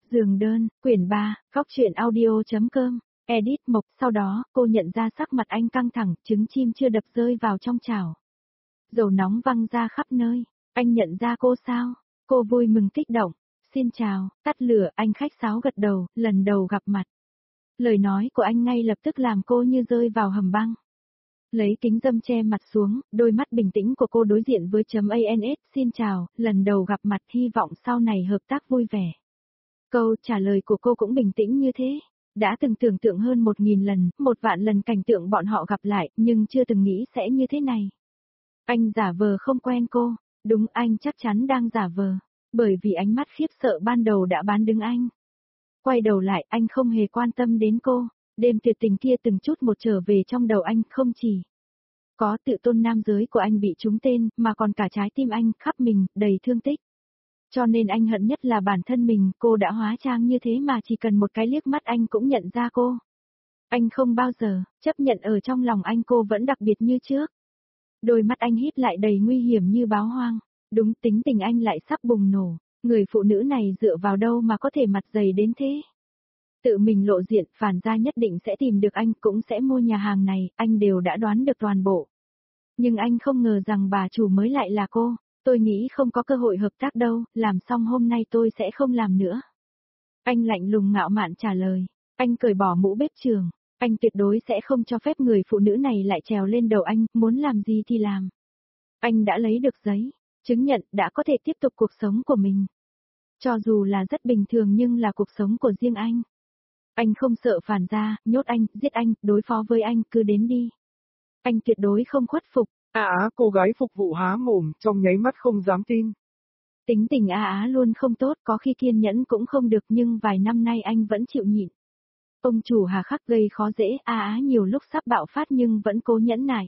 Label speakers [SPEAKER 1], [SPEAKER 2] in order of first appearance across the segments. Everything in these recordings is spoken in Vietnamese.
[SPEAKER 1] Giường đơn, quyển 3, góc truyện audio.com, edit Mộc. Sau đó, cô nhận ra sắc mặt anh căng thẳng, trứng chim chưa đập rơi vào trong chảo. Dầu nóng văng ra khắp nơi. Anh nhận ra cô sao? Cô vui mừng kích động. Xin chào, tắt lửa, anh khách sáo gật đầu, lần đầu gặp mặt. Lời nói của anh ngay lập tức làm cô như rơi vào hầm băng. Lấy kính râm che mặt xuống, đôi mắt bình tĩnh của cô đối diện với .ans. Xin chào, lần đầu gặp mặt, hy vọng sau này hợp tác vui vẻ. Câu trả lời của cô cũng bình tĩnh như thế. Đã từng tưởng tượng hơn 1000 lần, 1 vạn lần cảnh tượng bọn họ gặp lại, nhưng chưa từng nghĩ sẽ như thế này. Anh giả vờ không quen cô. Đúng, anh chắc chắn đang giả vờ. Bởi vì ánh mắt khiếp sợ ban đầu đã bán đứng anh. Quay đầu lại, anh không hề quan tâm đến cô. Đêm tuyệt tình kia từng chút một trở về trong đầu anh, không chỉ có tự tôn nam giới của anh bị trúng tên, mà còn cả trái tim anh, khắp mình, đầy thương tích. Cho nên anh hận nhất là bản thân mình, cô đã hóa trang như thế mà chỉ cần một cái liếc mắt anh cũng nhận ra cô. Anh không bao giờ chấp nhận ở trong lòng anh cô vẫn đặc biệt như trước. Đôi mắt anh híp lại đầy nguy hiểm như báo hoang. Đúng, tính tình anh lại sắp bùng nổ. Người phụ nữ này dựa vào đâu mà có thể mặt dày đến thế? Tự mình lộ diện, Phản Gia nhất định sẽ tìm được anh, cũng sẽ mua nhà hàng này, anh đều đã đoán được toàn bộ. Nhưng anh không ngờ rằng bà chủ mới lại là cô. Tôi nghĩ không có cơ hội hợp tác đâu, làm xong hôm nay tôi sẽ không làm nữa. Anh lạnh lùng ngạo mạn trả lời. Anh cởi bỏ mũ bếp trường. Anh tuyệt đối sẽ không cho phép người phụ nữ này lại trèo lên đầu anh, muốn làm gì thì làm. Anh đã lấy được giấy chứng nhận, đã có thể tiếp tục cuộc sống của mình. Cho dù là rất bình thường nhưng là cuộc sống của riêng anh. Anh không sợ Phản Gia, nhốt anh, giết anh, đối phó với anh, cứ đến đi. Anh tuyệt đối không khuất phục.
[SPEAKER 2] Cô gái phục vụ há mồm, trong nháy mắt không dám tin.
[SPEAKER 1] Tính tình luôn không tốt, có khi kiên nhẫn cũng không được, nhưng vài năm nay anh vẫn chịu nhịn. Ông chủ hà khắc gây khó dễ, nhiều lúc sắp bạo phát nhưng vẫn cố nhẫn nại.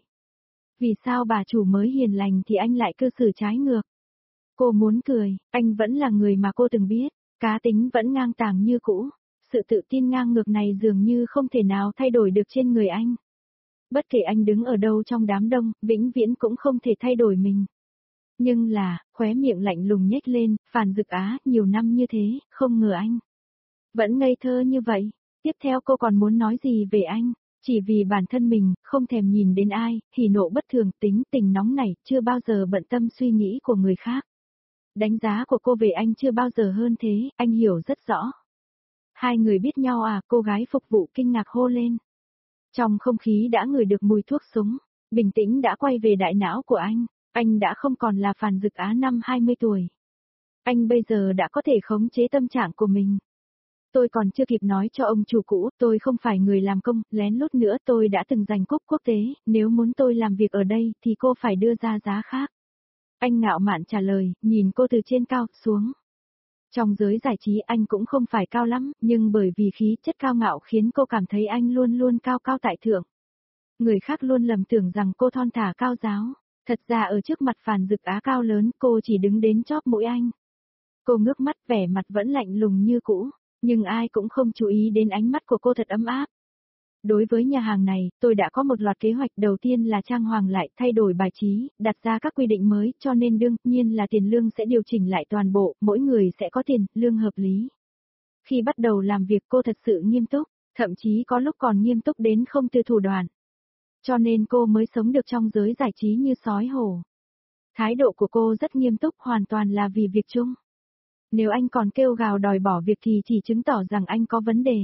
[SPEAKER 1] Vì sao bà chủ mới hiền lành thì anh lại cư xử trái ngược? Cô muốn cười, anh vẫn là người mà cô từng biết, cá tính vẫn ngang tàng như cũ. Sự tự tin ngang ngược này dường như không thể nào thay đổi được trên người anh. Bất kể anh đứng ở đâu trong đám đông, vĩnh viễn cũng không thể thay đổi mình. Nhưng là, khóe miệng lạnh lùng nhếch lên, Phàn Dực nhiều năm như thế, không ngờ anh vẫn ngây thơ như vậy. Tiếp theo cô còn muốn nói gì về anh? Chỉ vì bản thân mình, không thèm nhìn đến ai, hỉ nộ bất thường, tính tình nóng nảy, chưa bao giờ bận tâm suy nghĩ của người khác. Đánh giá của cô về anh chưa bao giờ hơn thế, anh hiểu rất rõ. Hai người biết nhau cô gái phục vụ kinh ngạc hô lên. Trong không khí đã ngửi được mùi thuốc súng, bình tĩnh đã quay về đại não của anh đã không còn là Phàn Dực năm 20 tuổi. Anh bây giờ đã có thể khống chế tâm trạng của mình. Tôi còn chưa kịp nói cho ông chủ cũ, tôi không phải người làm công, lén lút nữa, tôi đã từng giành cúp quốc tế, nếu muốn tôi làm việc ở đây thì cô phải đưa ra giá khác. Anh ngạo mạn trả lời, nhìn cô từ trên cao xuống. Trong giới giải trí anh cũng không phải cao lắm, nhưng bởi vì khí chất cao ngạo khiến cô cảm thấy anh luôn luôn cao cao tại thượng. Người khác luôn lầm tưởng rằng cô thon thả cao giáo, thật ra ở trước mặt Phàn Dực cao lớn, cô chỉ đứng đến chóp mũi anh. Cô ngước mắt, vẻ mặt vẫn lạnh lùng như cũ, nhưng ai cũng không chú ý đến ánh mắt của cô thật ấm áp. Đối với nhà hàng này, tôi đã có một loạt kế hoạch, đầu tiên là trang hoàng lại, thay đổi bài trí, đặt ra các quy định mới, cho nên đương nhiên là tiền lương sẽ điều chỉnh lại toàn bộ, mỗi người sẽ có tiền, lương hợp lý. Khi bắt đầu làm việc cô thật sự nghiêm túc, thậm chí có lúc còn nghiêm túc đến không từ thủ đoạn. Cho nên cô mới sống được trong giới giải trí như sói hổ. Thái độ của cô rất nghiêm túc, hoàn toàn là vì việc chung. Nếu anh còn kêu gào đòi bỏ việc thì chỉ chứng tỏ rằng anh có vấn đề.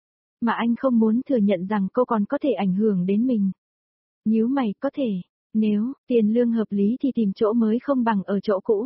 [SPEAKER 1] Mà anh không muốn thừa nhận rằng cô còn có thể ảnh hưởng đến mình. Nhíu mày, có thể, nếu tiền lương hợp lý thì tìm chỗ mới không bằng ở chỗ cũ.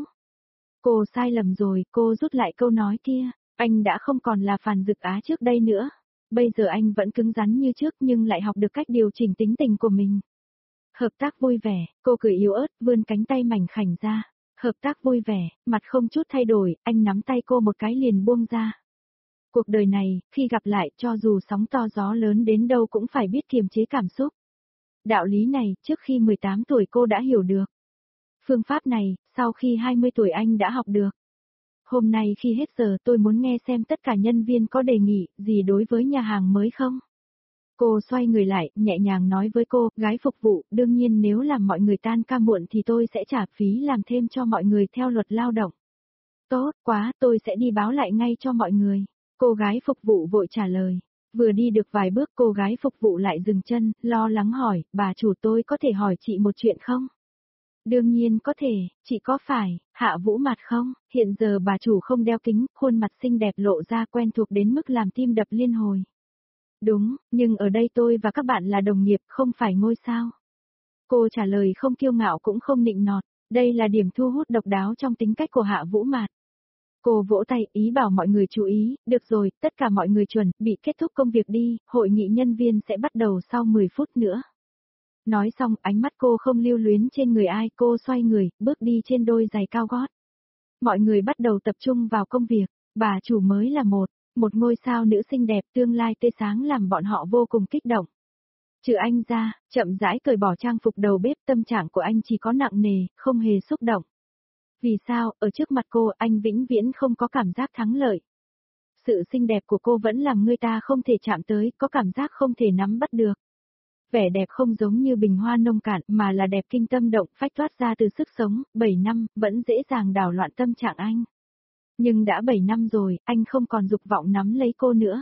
[SPEAKER 1] Cô sai lầm rồi, cô rút lại câu nói kia, anh đã không còn là Phàn Dực trước đây nữa. Bây giờ anh vẫn cứng rắn như trước nhưng lại học được cách điều chỉnh tính tình của mình. Hợp tác vui vẻ, cô cười yếu ớt, vươn cánh tay mảnh khảnh ra. Hợp tác vui vẻ, mặt không chút thay đổi, anh nắm tay cô một cái liền buông ra. Cuộc đời này, khi gặp lại, cho dù sóng to gió lớn đến đâu cũng phải biết kiềm chế cảm xúc. Đạo lý này, trước khi 18 tuổi cô đã hiểu được. Phương pháp này, sau khi 20 tuổi anh đã học được. Hôm nay khi hết giờ tôi muốn nghe xem tất cả nhân viên có đề nghị gì đối với nhà hàng mới không? Cô xoay người lại, nhẹ nhàng nói với cô, gái phục vụ, đương nhiên nếu làm mọi người tan ca muộn thì tôi sẽ trả phí làm thêm cho mọi người theo luật lao động. Tốt quá, tôi sẽ đi báo lại ngay cho mọi người. Cô gái phục vụ vội trả lời. Vừa đi được vài bước cô gái phục vụ lại dừng chân, lo lắng hỏi, bà chủ tôi có thể hỏi chị một chuyện không? Đương nhiên có thể, chị có phải, Hạ Vũ Mạt không? Hiện giờ bà chủ không đeo kính, khuôn mặt xinh đẹp lộ ra quen thuộc đến mức làm tim đập liên hồi. Đúng, nhưng ở đây tôi và các bạn là đồng nghiệp, không phải ngôi sao. Cô trả lời không kiêu ngạo cũng không nịnh nọt, đây là điểm thu hút độc đáo trong tính cách của Hạ Vũ Mạt. Cô vỗ tay ý bảo mọi người chú ý, được rồi, tất cả mọi người chuẩn bị kết thúc công việc đi, hội nghị nhân viên sẽ bắt đầu sau 10 phút nữa. Nói xong ánh mắt cô không lưu luyến trên người ai, cô xoay người, bước đi trên đôi giày cao gót. Mọi người bắt đầu tập trung vào công việc, bà chủ mới là một ngôi sao nữ xinh đẹp tương lai tươi sáng làm bọn họ vô cùng kích động. Trừ anh ra, chậm rãi cởi bỏ trang phục đầu bếp tâm trạng của anh chỉ có nặng nề, không hề xúc động. Vì sao, ở trước mặt cô anh vĩnh viễn không có cảm giác thắng lợi. Sự xinh đẹp của cô vẫn làm người ta không thể chạm tới, có cảm giác không thể nắm bắt được. Vẻ đẹp không giống như bình hoa nông cạn mà là đẹp kinh tâm động phách thoát ra từ sức sống, 7 năm, vẫn dễ dàng đảo loạn tâm trạng anh. Nhưng đã 7 năm rồi, anh không còn dục vọng nắm lấy cô nữa.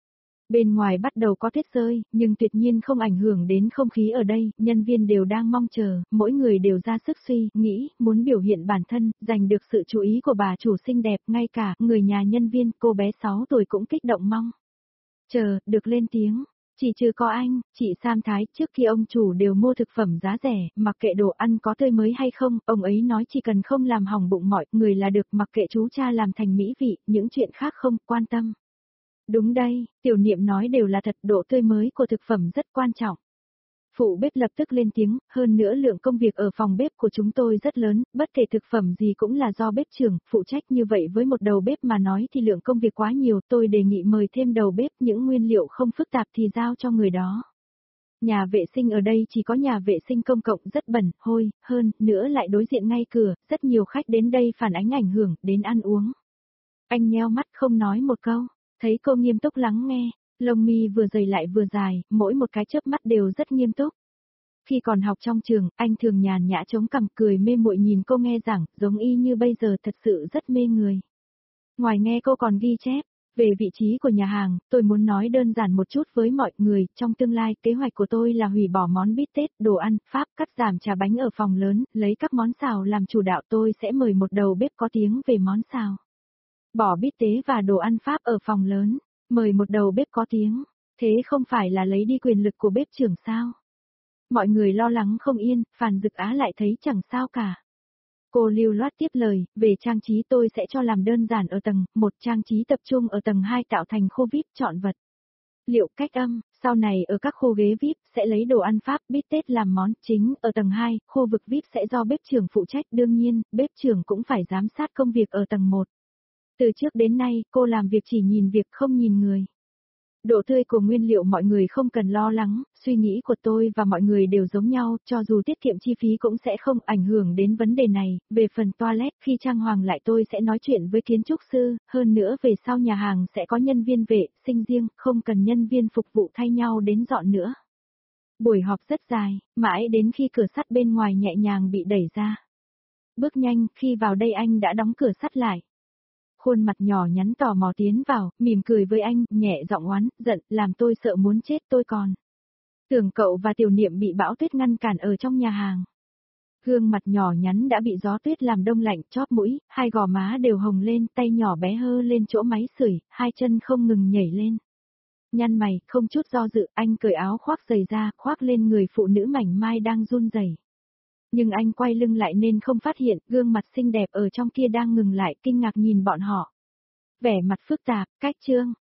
[SPEAKER 1] Bên ngoài bắt đầu có tuyết rơi, nhưng tuyệt nhiên không ảnh hưởng đến không khí ở đây, nhân viên đều đang mong chờ, mỗi người đều ra sức suy, nghĩ, muốn biểu hiện bản thân, giành được sự chú ý của bà chủ xinh đẹp, ngay cả người nhà nhân viên, cô bé 6 tuổi cũng kích động mong. Chờ, được lên tiếng. Chỉ trừ có anh, chị Sam Thái, trước khi ông chủ đều mua thực phẩm giá rẻ, mặc kệ đồ ăn có tươi mới hay không, ông ấy nói chỉ cần không làm hỏng bụng mọi người là được, mặc kệ chú cha làm thành mỹ vị, những chuyện khác không quan tâm. Đúng đây, tiểu niệm nói đều là thật, độ tươi mới của thực phẩm rất quan trọng. Phụ bếp lập tức lên tiếng, hơn nữa lượng công việc ở phòng bếp của chúng tôi rất lớn, bất kể thực phẩm gì cũng là do bếp trưởng, phụ trách như vậy với một đầu bếp mà nói thì lượng công việc quá nhiều, tôi đề nghị mời thêm đầu bếp, những nguyên liệu không phức tạp thì giao cho người đó. Nhà vệ sinh ở đây chỉ có nhà vệ sinh công cộng rất bẩn, hôi, hơn, nữa lại đối diện ngay cửa, rất nhiều khách đến đây phản ánh ảnh hưởng đến ăn uống. Anh nheo mắt không nói một câu, thấy cô nghiêm túc lắng nghe. Lông mi vừa dày lại vừa dài, mỗi một cái chớp mắt đều rất nghiêm túc. Khi còn học trong trường, anh thường nhàn nhã chống cằm cười mê muội nhìn cô nghe giảng, giống y như bây giờ thật sự rất mê người. Ngoài nghe cô còn ghi chép, về vị trí của nhà hàng, tôi muốn nói đơn giản một chút với mọi người, trong tương lai kế hoạch của tôi là hủy bỏ món bít tết, đồ ăn, Pháp, cắt giảm trà bánh ở phòng lớn, lấy các món xào làm chủ đạo tôi sẽ mời một đầu bếp có tiếng về món xào. Bỏ bít tế và đồ ăn Pháp ở phòng lớn. Mời một đầu bếp có tiếng, thế không phải là lấy đi quyền lực của bếp trưởng sao? Mọi người lo lắng không yên, Phàn Dực Á lại thấy chẳng sao cả. Cô lưu loát tiếp lời, về trang trí tôi sẽ cho làm đơn giản ở tầng 1, trang trí tập trung ở tầng 2 tạo thành khu VIP chọn vật. Liệu cách âm, sau này ở các khu ghế VIP sẽ lấy đồ ăn Pháp bít tết làm món chính, ở tầng 2, khu vực VIP sẽ do bếp trưởng phụ trách, đương nhiên, bếp trưởng cũng phải giám sát công việc ở tầng 1. Từ trước đến nay, cô làm việc chỉ nhìn việc không nhìn người. Độ tươi của nguyên liệu mọi người không cần lo lắng, suy nghĩ của tôi và mọi người đều giống nhau, cho dù tiết kiệm chi phí cũng sẽ không ảnh hưởng đến vấn đề này. Về phần toilet, khi trang hoàng lại tôi sẽ nói chuyện với kiến trúc sư, hơn nữa về sau nhà hàng sẽ có nhân viên vệ sinh riêng, không cần nhân viên phục vụ thay nhau đến dọn nữa. Buổi họp rất dài, mãi đến khi cửa sắt bên ngoài nhẹ nhàng bị đẩy ra. Bước nhanh, khi vào đây anh đã đóng cửa sắt lại. Khuôn mặt nhỏ nhắn tò mò tiến vào, mỉm cười với anh, nhẹ giọng oán, giận, làm tôi sợ muốn chết tôi còn. Tưởng cậu và tiểu niệm bị bão tuyết ngăn cản ở trong nhà hàng. Gương mặt nhỏ nhắn đã bị gió tuyết làm đông lạnh, chóp mũi, hai gò má đều hồng lên, tay nhỏ bé hơ lên chỗ máy sưởi, hai chân không ngừng nhảy lên. Nhăn mày, không chút do dự, anh cởi áo khoác giày ra, khoác lên người phụ nữ mảnh mai đang run rẩy. Nhưng anh quay lưng lại nên không phát hiện, gương mặt xinh đẹp ở trong kia đang ngừng lại, kinh ngạc nhìn bọn họ. Vẻ mặt phức tạp, cách trương,